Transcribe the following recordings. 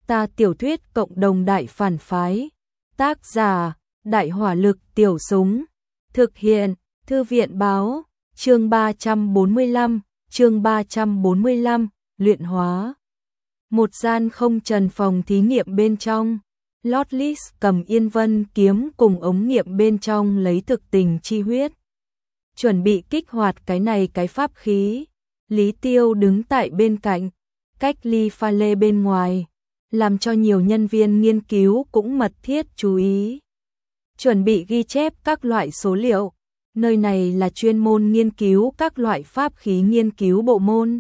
Ta tiểu thuyết cộng đồng đại phản phái. Tác giả: Đại hỏa lực tiểu súng. Thực hiện: Thư viện báo. Chương 345, luyện hóa. Một gian không trần phòng thí nghiệm bên trong, Lotless cầm Yên Vân kiếm cùng ống nghiệm bên trong lấy thực tình chi huyết, chuẩn bị kích hoạt cái pháp khí. Lý Tiêu đứng tại bên cạnh, cách ly pha lê bên ngoài, làm cho nhiều nhân viên nghiên cứu cũng mật thiết chú ý. Chuẩn bị ghi chép các loại số liệu, nơi này là chuyên môn nghiên cứu các loại pháp khí nghiên cứu bộ môn.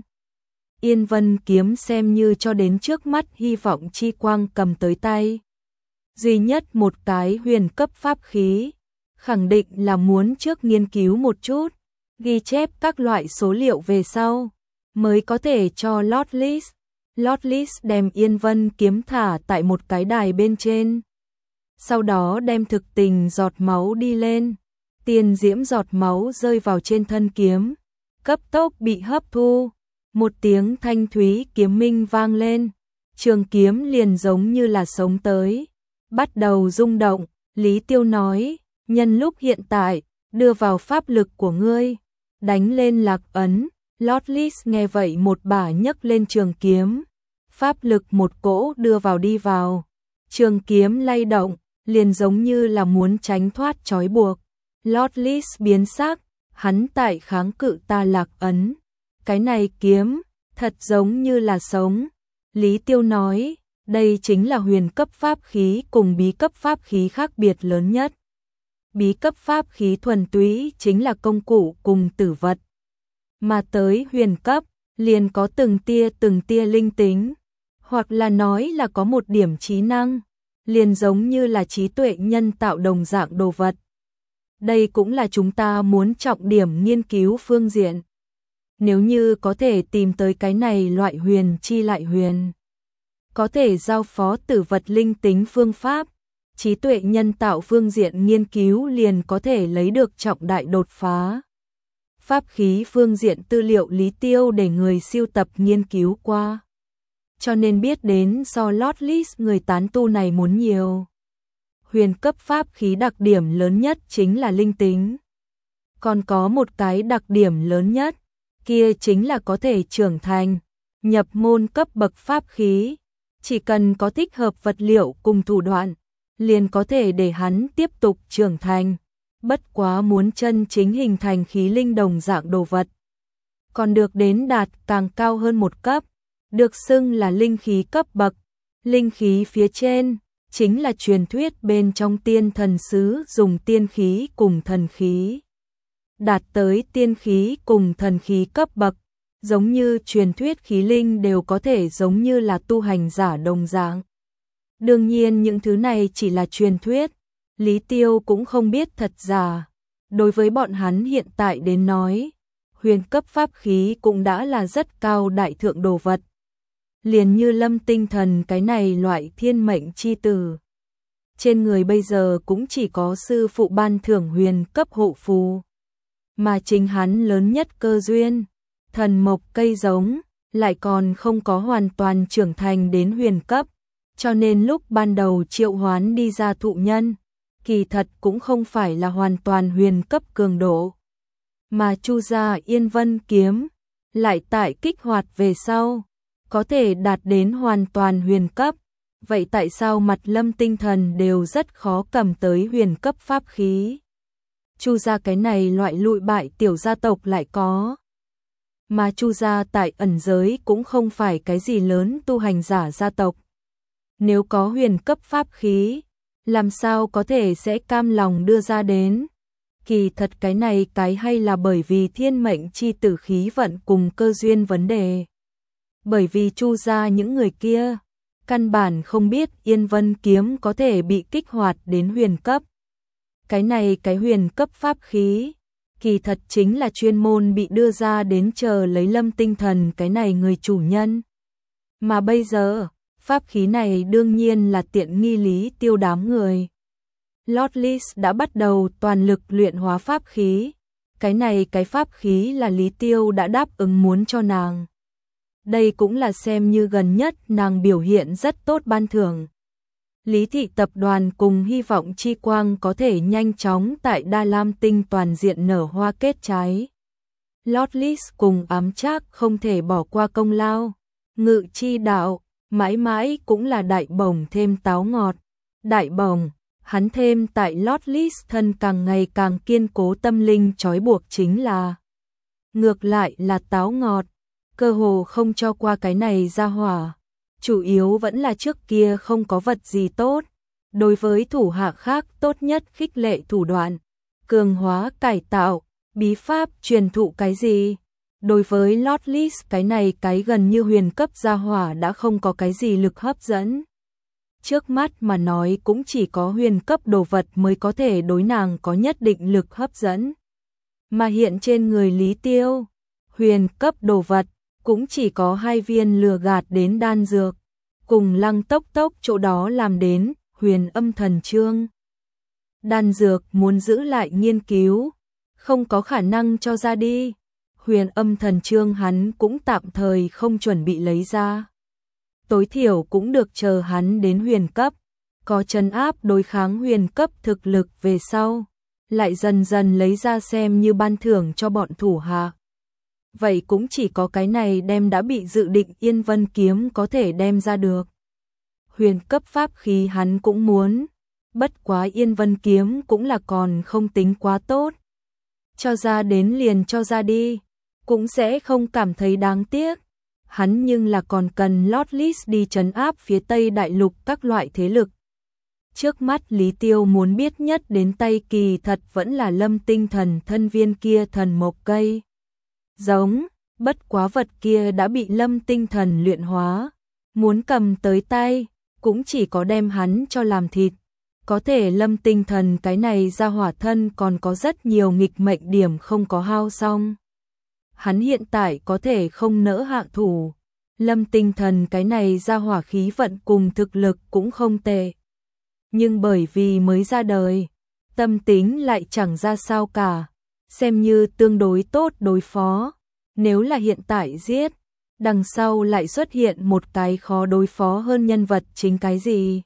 Yên Vân kiếm xem như cho đến trước mắt hy vọng chi quang cầm tới tay. Duy nhất một cái huyền cấp pháp khí, khẳng định là muốn trước nghiên cứu một chút, ghi chép các loại số liệu về sau, mới có thể cho Lotless. Lotless đem Yên Vân kiếm thả tại một cái đài bên trên. Sau đó đem thực tình giọt máu đi lên, tiền diễm giọt máu rơi vào trên thân kiếm, cấp tốc bị hấp thu. Một tiếng thanh thúy kiếm minh vang lên, trường kiếm liền giống như là sống tới, bắt đầu rung động. Lý Tiêu nói, nhân lúc hiện tại, đưa vào pháp lực của ngươi, đánh lên lạc ấn. Lotless nghe vậy một bả nhấc lên trường kiếm, pháp lực một cỗ đưa vào đi vào, trường kiếm lay động, liền giống như là muốn tránh thoát trói buộc. Lotless biến sắc, hắn tại kháng cự ta lạc ấn. Cái này kiếm, thật giống như là sống. Lý Tiêu nói, đây chính là huyền cấp pháp khí cùng bí cấp pháp khí khác biệt lớn nhất. Bí cấp pháp khí thuần túy chính là công cụ cùng tử vật. Mà tới huyền cấp, liền có từng tia linh tính, hoặc là nói là có một điểm trí năng, liền giống như là trí tuệ nhân tạo đồng dạng đồ vật. Đây cũng là chúng ta muốn trọng điểm nghiên cứu phương diện. Nếu như có thể tìm tới cái này loại huyền chi lại huyền, có thể giao phó tử vật linh tính phương pháp, trí tuệ nhân tạo phương diện nghiên cứu liền có thể lấy được trọng đại đột phá. Pháp khí phương diện tư liệu Lý Tiêu để người siêu tập nghiên cứu qua, cho nên biết đến so Lotless người tán tu này muốn nhiều. Huyền cấp pháp khí đặc điểm lớn nhất chính là linh tính. Còn có một cái đặc điểm lớn nhất, kia chính là có thể trưởng thành, nhập môn cấp bậc pháp khí. Chỉ cần có thích hợp vật liệu cùng thủ đoạn, liền có thể để hắn tiếp tục trưởng thành. Bất quá muốn chân chính hình thành khí linh đồng dạng đồ vật, còn được đến đạt càng cao hơn một cấp, được xưng là linh khí cấp bậc. Linh khí phía trên chính là truyền thuyết bên trong tiên thần sứ dùng tiên khí cùng thần khí. Đạt tới tiên khí cùng thần khí cấp bậc, giống như truyền thuyết khí linh đều có thể giống như là tu hành giả đồng dạng. Đương nhiên những thứ này chỉ là truyền thuyết, Lý Tiêu cũng không biết thật giả. Đối với bọn hắn hiện tại đến nói, huyền cấp pháp khí cũng đã là rất cao đại thượng đồ vật. Liền như Lâm Tinh Thần cái này loại thiên mệnh chi tử, trên người bây giờ cũng chỉ có sư phụ ban thưởng huyền cấp hộ phù, mà chính hắn lớn nhất cơ duyên, thần mộc cây giống, lại còn không có hoàn toàn trưởng thành đến huyền cấp, cho nên lúc ban đầu triệu hoán đi ra thụ nhân, kỳ thật cũng không phải là hoàn toàn huyền cấp cường độ. Mà Chu gia Yên Vân kiếm, lại tại kích hoạt về sau, có thể đạt đến hoàn toàn huyền cấp. Vậy tại sao mặt Lâm Tinh Thần đều rất khó cầm tới huyền cấp pháp khí? Chu gia cái này loại lụi bại tiểu gia tộc lại có. Mà Chu gia tại ẩn giới cũng không phải cái gì lớn tu hành giả gia tộc. Nếu có huyền cấp pháp khí, làm sao có thể sẽ cam lòng đưa ra đến? Kỳ thật cái này cái hay là bởi vì thiên mệnh chi tử khí vận cùng cơ duyên vấn đề. Bởi vì Chu gia những người kia, căn bản không biết Yên Vân kiếm có thể bị kích hoạt đến huyền cấp. Cái này cái huyền cấp pháp khí, kỳ thật chính là chuyên môn bị đưa ra đến chờ lấy Lâm Tinh Thần cái này người chủ nhân. Mà bây giờ, pháp khí này đương nhiên là tiện nghi Lý Tiêu đám người. Lotless đã bắt đầu toàn lực luyện hóa pháp khí. Cái này cái pháp khí là Lý Tiêu đã đáp ứng muốn cho nàng. đây cũng là xem như gần nhất nàng biểu hiện rất tốt ban thưởng. Lý thị tập đoàn cùng hy vọng Chi Quang có thể nhanh chóng tại Đa Lam Tinh toàn diện nở hoa kết trái. Lotless cùng Ám Trác không thể bỏ qua công lao. Ngự chi đạo, mãi mãi cũng là đại bổng thêm táo ngọt. Đại bổng, hắn thêm tại Lotless thân càng ngày càng kiên cố tâm linh trói buộc chính là. Ngược lại là táo ngọt, cơ hồ không cho qua cái này ra hỏa. Chủ yếu vẫn là trước kia không có vật gì tốt. Đối với thủ hạ khác tốt nhất khích lệ thủ đoạn, cường hóa cải tạo, bí pháp truyền thụ cái gì. Đối với Lotless cái này cái gần như huyền cấp gia hỏa đã không có cái gì lực hấp dẫn. Trước mắt mà nói cũng chỉ có huyền cấp đồ vật mới có thể đối nàng có nhất định lực hấp dẫn. Mà hiện trên người Lý Tiêu, huyền cấp đồ vật cũng chỉ có 2 viên lừa gạt đến đan dược, cùng Lăng Tốc Tốc chỗ đó làm đến huyền âm thần chương. Đan dược muốn giữ lại nghiên cứu, không có khả năng cho ra đi. Huyền âm thần chương hắn cũng tạm thời không chuẩn bị lấy ra. Tối thiểu cũng được chờ hắn đến huyền cấp, có trấn áp đối kháng huyền cấp thực lực về sau, lại dần dần lấy ra xem như ban thưởng cho bọn thủ hạ. Vậy cũng chỉ có cái này đem đã bị dự định Yên Vân kiếm có thể đem ra được. Huyền cấp pháp khí hắn cũng muốn, bất quá Yên Vân kiếm cũng là còn không tính quá tốt. Cho ra đến liền cho ra đi, cũng sẽ không cảm thấy đáng tiếc. Hắn nhưng là còn cần Lotless đi trấn áp phía Tây Đại Lục các loại thế lực. Trước mắt Lý Tiêu muốn biết nhất đến tay kỳ thật vẫn là Lâm Tinh Thần thân viên kia thần mộc cây. Giống, bất quá vật kia đã bị Lâm Tinh Thần luyện hóa, muốn cầm tới tay, cũng chỉ có đem hắn cho làm thịt. Có thể Lâm Tinh Thần cái này ra hỏa thân còn có rất nhiều nghịch mệnh điểm không có hao xong. Hắn hiện tại có thể không nỡ hạ thủ. Lâm Tinh Thần cái này ra hỏa khí vận cùng thực lực cũng không tệ. Nhưng bởi vì mới ra đời, tâm tính lại chẳng ra sao cả, xem như tương đối tốt đối phó. Nếu là hiện tại giết, đằng sau lại xuất hiện một cái khó đối phó hơn nhân vật chính cái gì.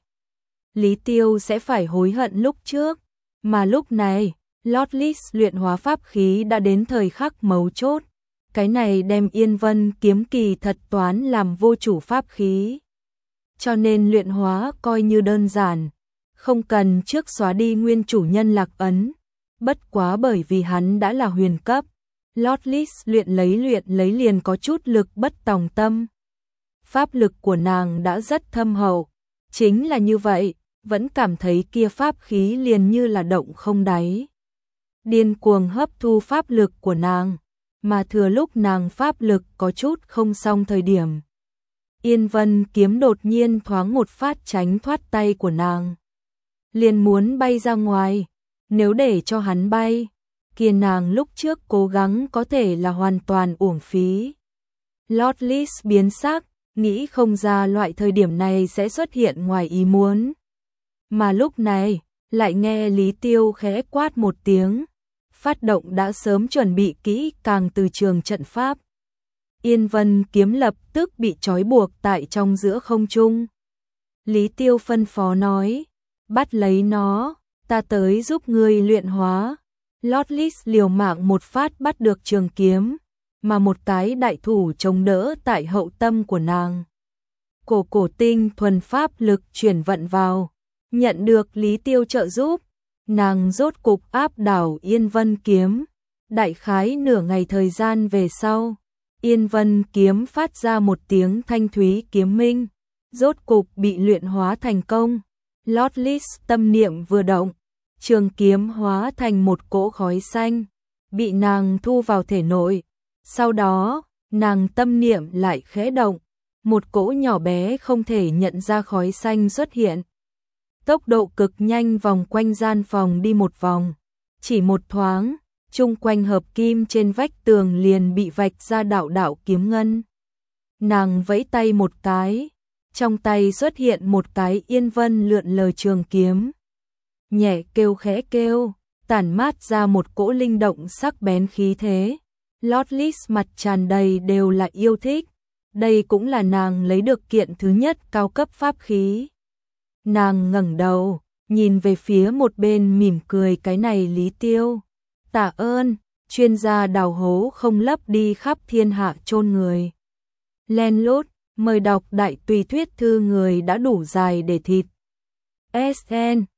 Lý Tiêu sẽ phải hối hận lúc trước, mà lúc này, Lotless luyện hóa pháp khí đã đến thời khắc mấu chốt. Cái này đem Yên Vân kiếm kỳ thật toán làm vô chủ pháp khí. Cho nên luyện hóa coi như đơn giản, không cần trước xóa đi nguyên chủ nhân lạc ấn. Bất quá bởi vì hắn đã là huyền cấp, Lotless luyện lấy liền có chút lực bất tòng tâm. Pháp lực của nàng đã rất thâm hậu, chính là như vậy, vẫn cảm thấy kia pháp khí liền như là động không đáy. Điên cuồng hấp thu pháp lực của nàng, mà thừa lúc nàng pháp lực có chút không xong thời điểm. Yên Vân kiếm đột nhiên thoáng một phát tránh thoát tay của nàng. Liền muốn bay ra ngoài, nếu để cho hắn bay, kia nàng lúc trước cố gắng có thể là hoàn toàn uổng phí. Lotless biến sắc, nghĩ không ra loại thời điểm này sẽ xuất hiện ngoài ý muốn. Mà lúc này, lại nghe Lý Tiêu khẽ quát một tiếng. Phát động đã sớm chuẩn bị kỹ càng từ trường trận pháp. Yên Vân kiếm lập tức bị trói buộc tại trong giữa không trung. Lý Tiêu phân phó nói, bắt lấy nó, ta tới giúp ngươi luyện hóa. Lotless liều mạng một phát bắt được trường kiếm, mà một cái đại thủ chống đỡ tại hậu tâm của nàng. Cổ tinh thuần pháp lực chuyển vận vào, nhận được Lý Tiêu trợ giúp. Nàng rốt cục áp đảo Yên Vân kiếm. Đại khái nửa ngày thời gian về sau, Yên Vân kiếm phát ra một tiếng thanh thúy kiếm minh, rốt cục bị luyện hóa thành công. Lotless tâm niệm vừa động, trường kiếm hóa thành một cỗ khói xanh, bị nàng thu vào thể nội. Sau đó, nàng tâm niệm lại khẽ động, một cỗ nhỏ bé không thể nhận ra khói xanh xuất hiện. Tốc độ cực nhanh vòng quanh gian phòng đi một vòng, chỉ một thoáng, chung quanh hợp kim trên vách tường liền bị vạch ra đạo đạo kiếm ngân. Nàng vẫy tay một cái, trong tay xuất hiện một cái Yên Vân lượn lờ trường kiếm. Nhẹ kêu khẽ kêu, tản mát ra một cỗ linh động sắc bén khí thế. Lotless mặt tràn đầy đều là yêu thích, Đây cũng là nàng lấy được kiện thứ nhất cao cấp pháp khí. Nàng ngẩng đầu, nhìn về phía một bên mỉm cười, cái này Lý Tiêu. Tạ ơn, chuyên gia đào hố không lấp đi khắp thiên hạ chôn người. Len lút, mời đọc đại tùy thuyết thư người đã đủ dài để thịt. SN